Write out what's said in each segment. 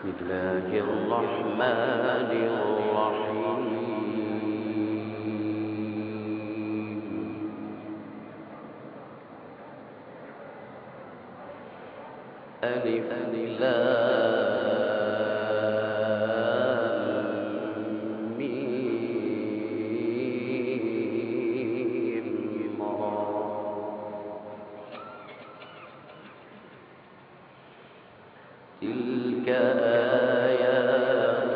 بسم الله الرحمن الرحيم ألف لام ميم را تلك آيات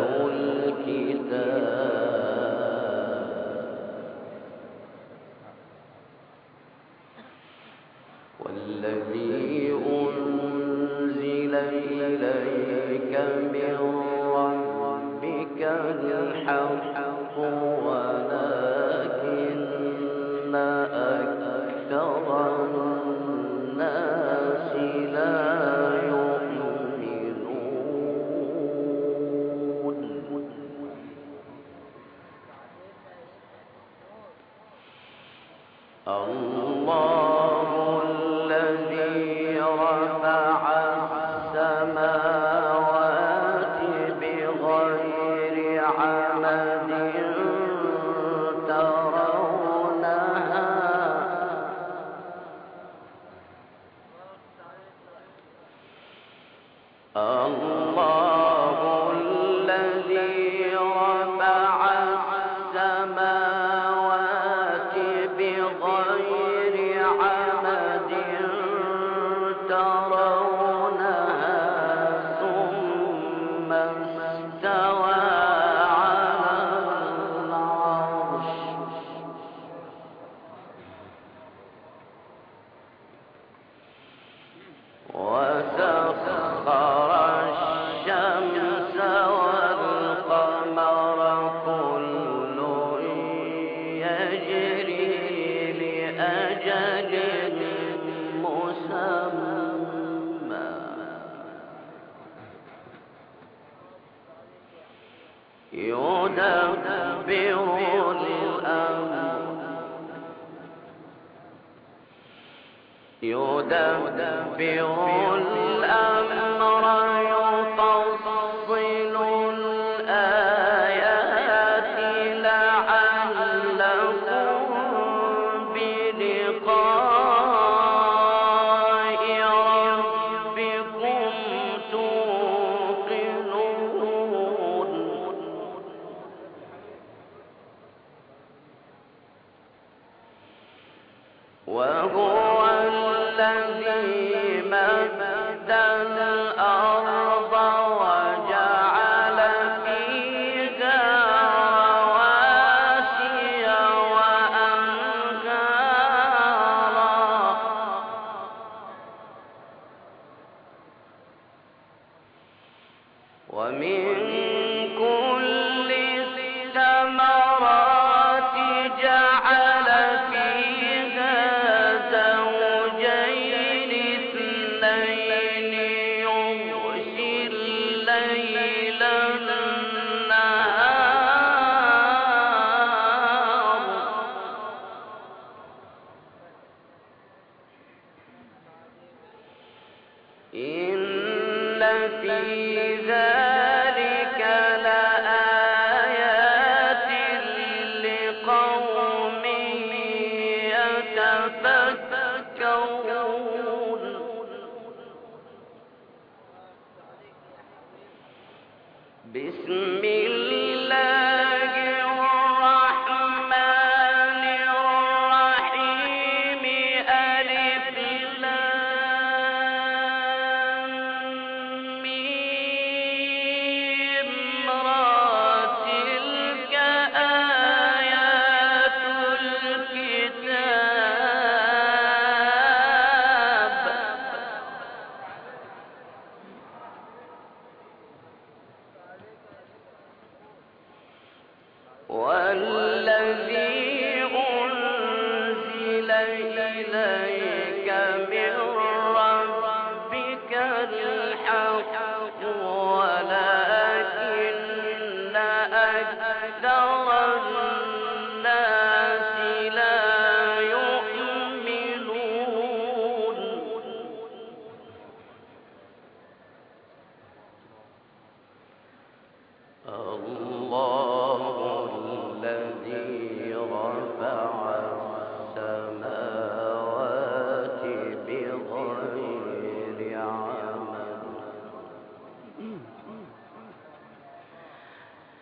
الكتاب والذي أنزل إليك من ربك الحق ولكن أكثر الناس لا يؤمنون الله الذي رفع السماوات بغير عمد ترونها الله الذي رفع السماوات بغير عمد ترونها ثم استوى على العرش وسخر الشمس والقمر كل يجري لأجل مسمى يدبر الأمر يفصل الآيات لعلكم بلقاء ربكم توقنون وهو الذي مد الأرض وجعل فيها رواسي وأنهارا ومن كل الثمرات جعل فيها زوجين اثنين يغشي الليل النهار إن في ذلك لآيات لقوم يتفكرون بسم الله الرحمن الرحيم ألف لام ميم را تلك آيات الكتاب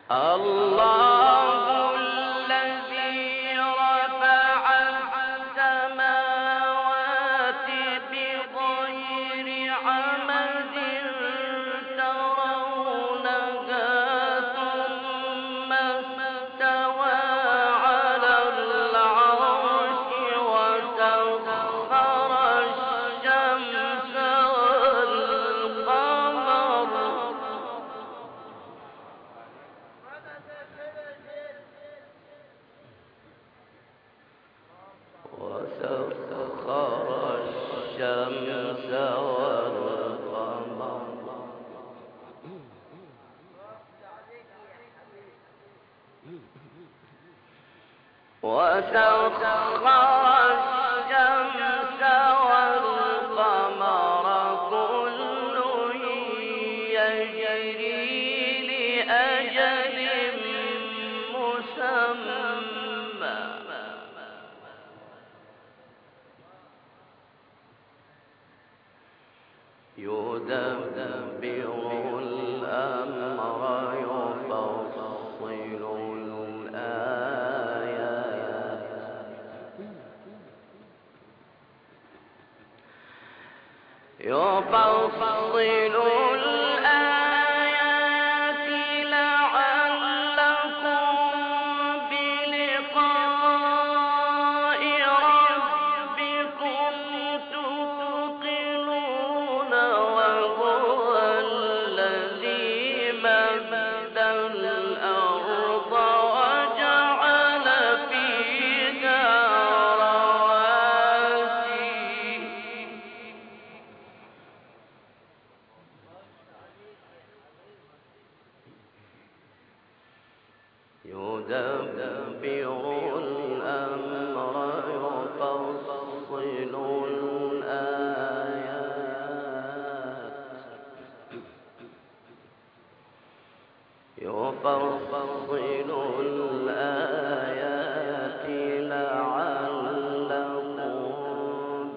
الله الذي رفع السماوات بغير عمد ترونها ثم استوى على العرش وسخر الشمس والقمر وسخر الشمس والقمر كل يجري لأجل مسمى يدبر الأمر يفصل الآيات لعلكم بلقاء ربكم توقنون وهو الذي مد الأرض وجعل فيها يدبر الأمر يفصل الآيات لعلكم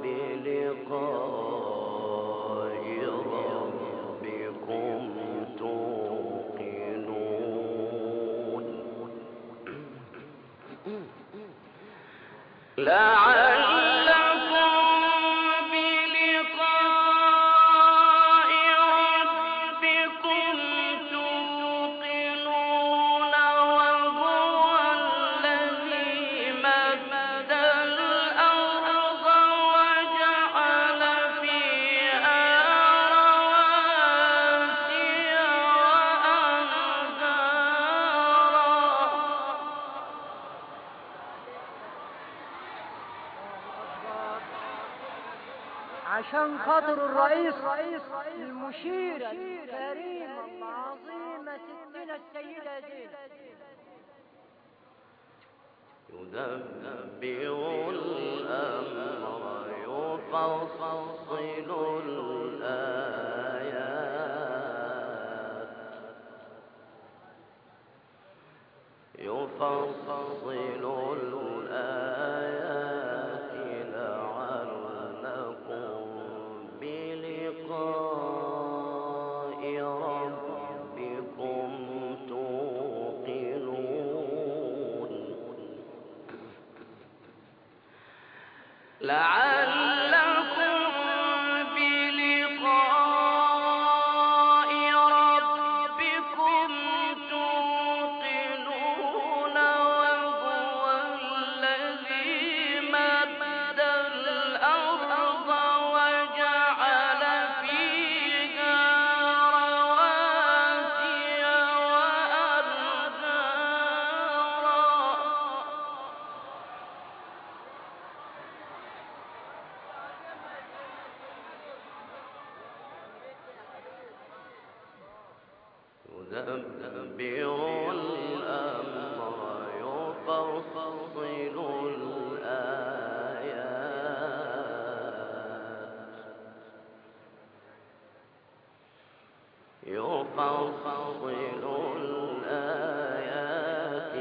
بلقاء ربكم توقنون لعلكم بلقاء ربكم توقنون وهو الذي مد الأرض وجعل فيها رواسي وأنهارا عشان خاطر الرئيس المشير الكريم العظيمة ستنا السيدة زينب يدبر الأمر يفصل الآيات لعلكم بلقاء ربكم توقنون لعلكم بلقاء ربكم توقنون وهو الذي مد الأرض وجعل فيها رواسي يدبر الأمر يفصل الآيات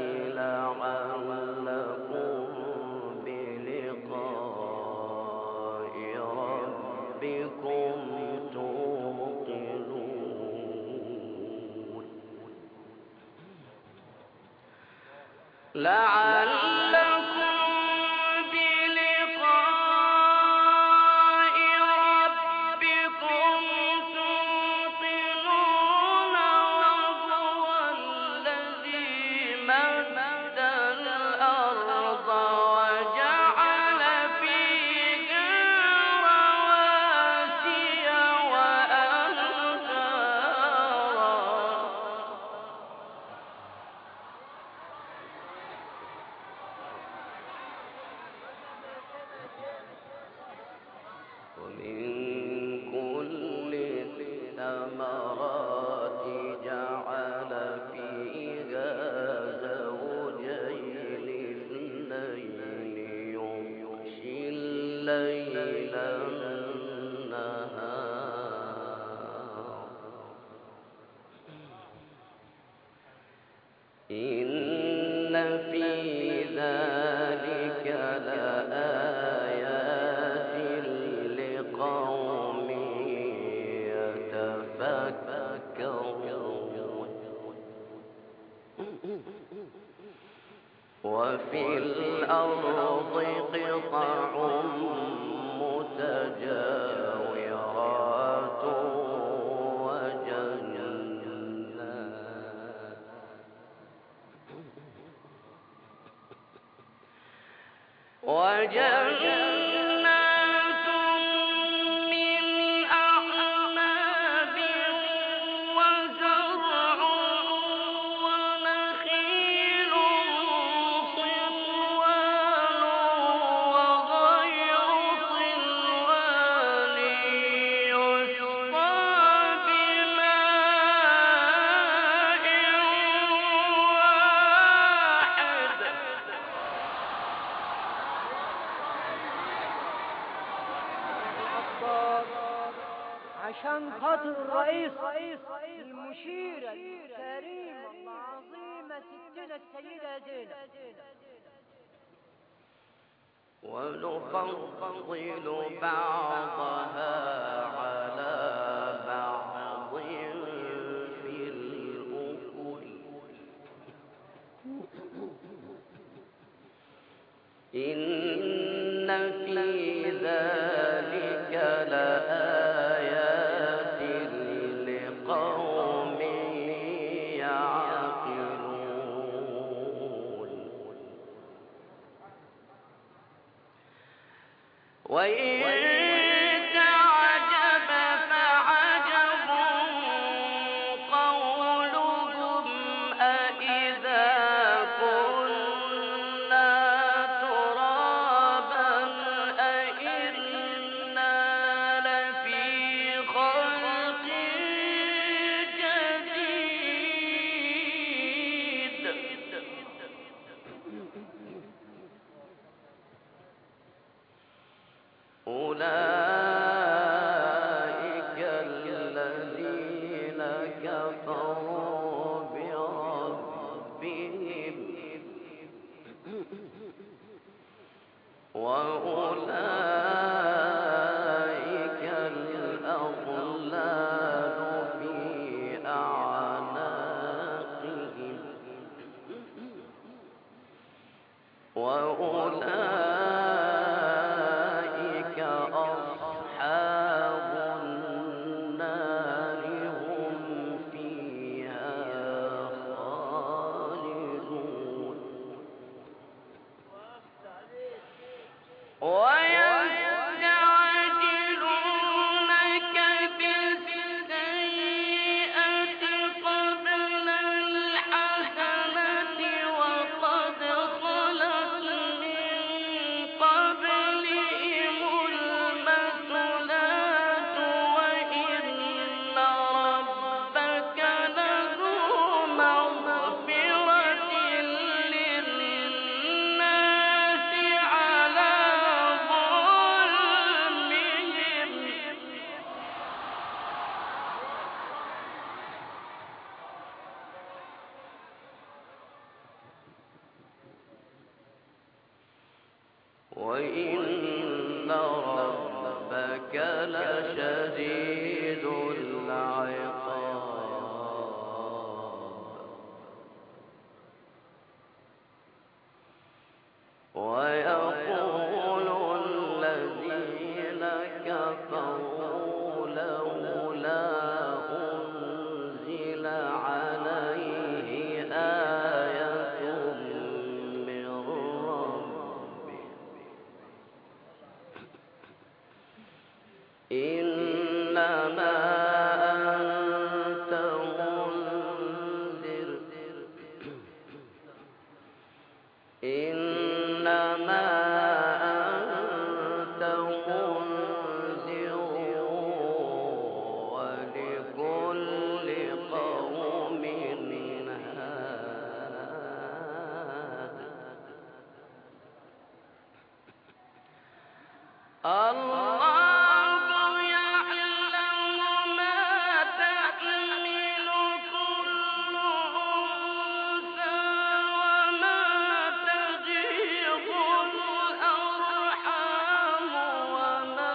لعلكم بلقاء ربكم توقنون لعلكم بلقاء ربكم توقنون وهو الذي مد الأرض وجعل فيها رواسي وأنهارا ومن كل الثمرات جعل فيها زوجين اثنين يغشي الليل النهار إن في ذلك لآيات لقوم يتفكرون وفي الأرض قطع متجاورات وجنات من أعناب وزرع ونخيل صنوان وغير صنوان يسقى بماء واحد عشان خاطر الرئيس المشيرة الكريمة العظيمة ستنا السيدة زينب ونفضل بعضها على بعض في الأكل إن في ذلك لآيات لقوم يعقلون وإن تعجب فعجب قولهم أإذا كنا ترابا أإنا لفي خلق جديد أولئك الذين كفروا بربهم وأولئك الأغلال في أعناقهم وأولئك أصحاب النار هم فيها خالدون ويستعجلونك بالسيئة قبل الحسنة وقد خلت من قبلهم المثلات وإن ربك لذو مغفرة للناس على ظلمهم وإن ربك لشديد العقاب كفروا لولا أنزل عليه آية من ربه إنما أنت منذر إنما أنت منذر ولكل قوم هاد الله يعلم ما تحمل كل أنثى وما تغيض الأرحام وما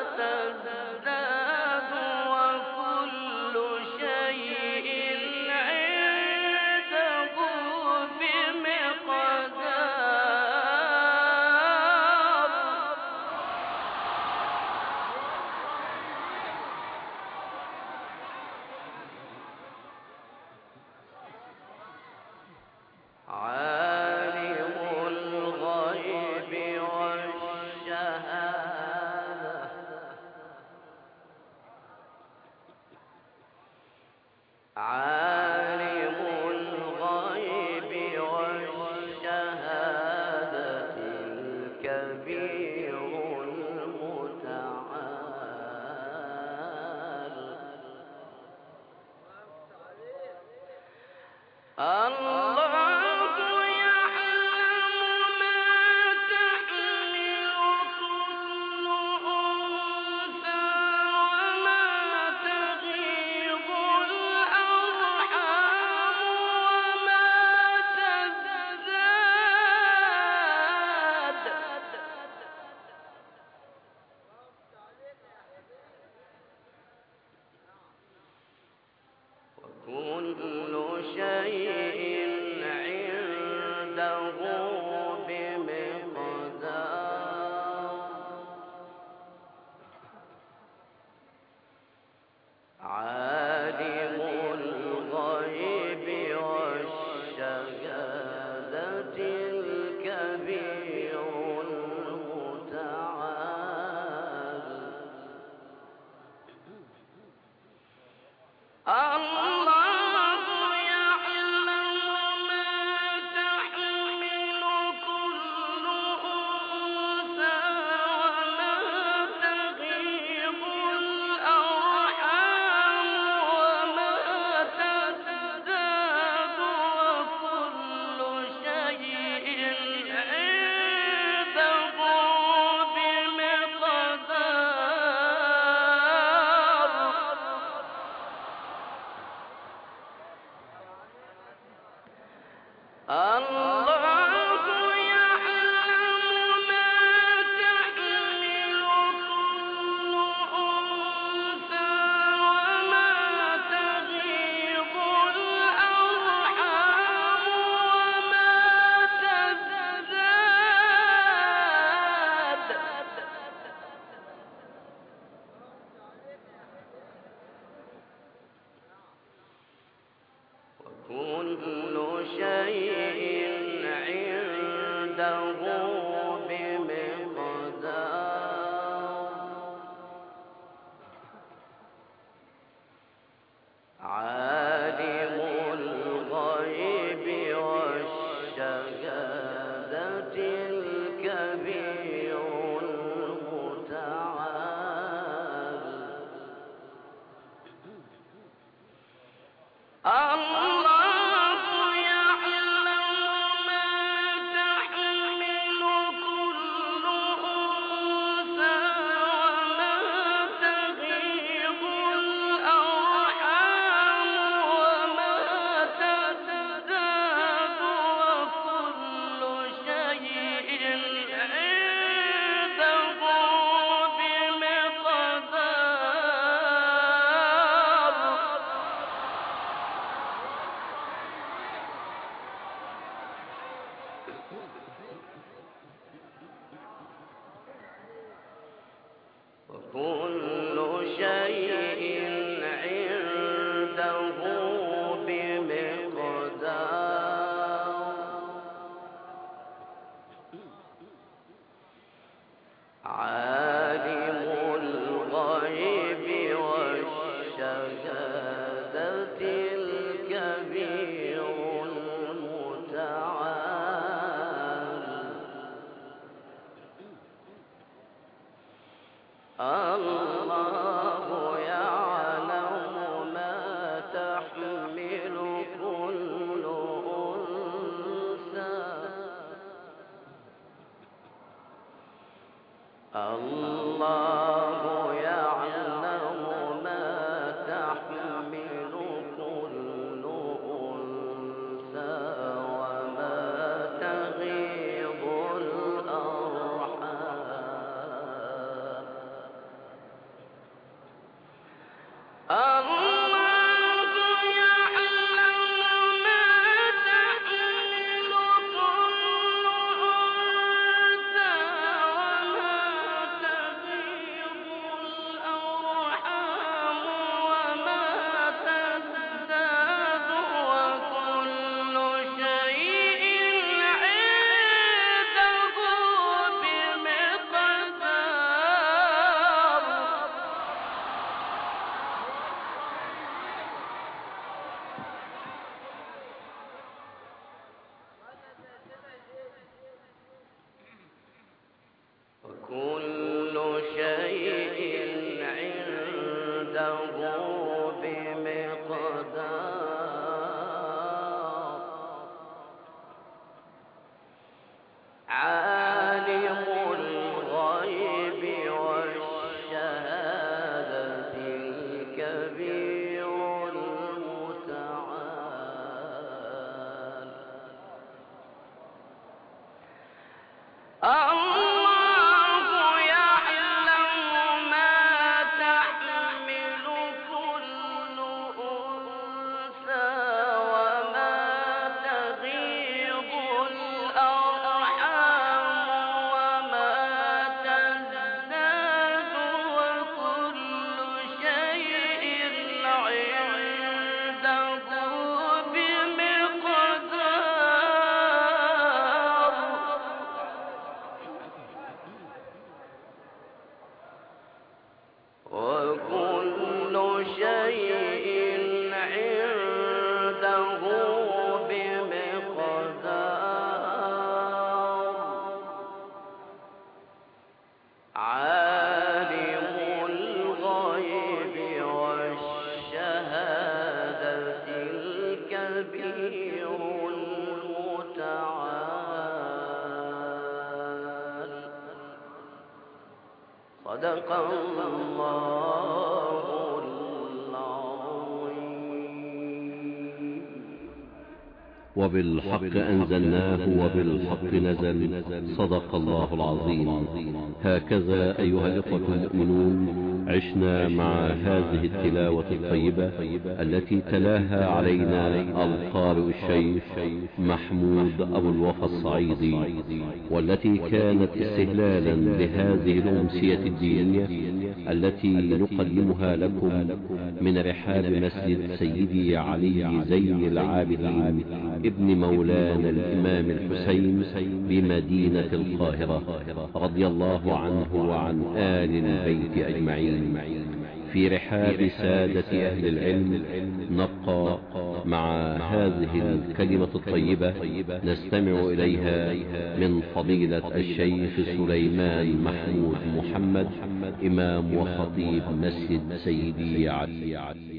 تزداد وكل شيء عنده بمقدار عالم الغيب والشهادة عالم الغيب والشهادة الكبير المتعال الله يعلم ما تحمل كل أنثى وما تغيض الأرحام وما تزداد وكل شيء عنده بمقدار عالم الغيب والشهادة الكبير المتعال الله يعلم ما تحمل كل أنثى وما تغيض الأرحام وما تزداد وكل شيء عنده بمقدار الله يعلم ما تحمل كل أنثى وما تغيض الأرحام وما تزداد وكل شيء عنده بمقدار عالم الغيب والشهادة الكبير المتعال الله يعلم شيء عنده بمقدار عالم الغيب والشهادة الكبير المتعال الله يعلم ما تحمل كل أنثى الله يعلم ما تحمل كل أنثى وما تغيض الأرحام الله يعلم ما تحمل كل أنثى وما تغيض الأرحام وما تزداد وكل شيء عنده بمقدار وكل شيء عنده بمقدار عالم الغيب والشهادة الكبير المتعال الله يعلم ما تحمل كل أنثى وما تغيض الأرحام وما تزداد وكل شيء عنده بمقدار وكل شيء عنده بمقدار عالم الغيب والشهادة الكبير المتعال صدق الله العظيم وبالحق أنزلناه وبالحق نزل صدق الله العظيم. هكذا أيها الإخوة المؤمنون عشنا مع هذه التلاوة الطيبة التي تلاها علينا القارئ الشيخ محمود أبو الوفا الصعيدي، والتي كانت استهلالا لهذه الأمسية الدينية التي نقدمها لكم من رحاب مسجد سيدي علي زين العابدين ابن مولانا الإمام الحسين بمدينة القاهرة رضي الله عنه وعن آل البيت أجمعين، في رحاب سادة أهل العلم. نبقى مع هذه الكلمة الطيبة نستمع إليها من فضيلة الشيخ سليمان محمود محمد إمام وخطيب مسجد سيدي علي.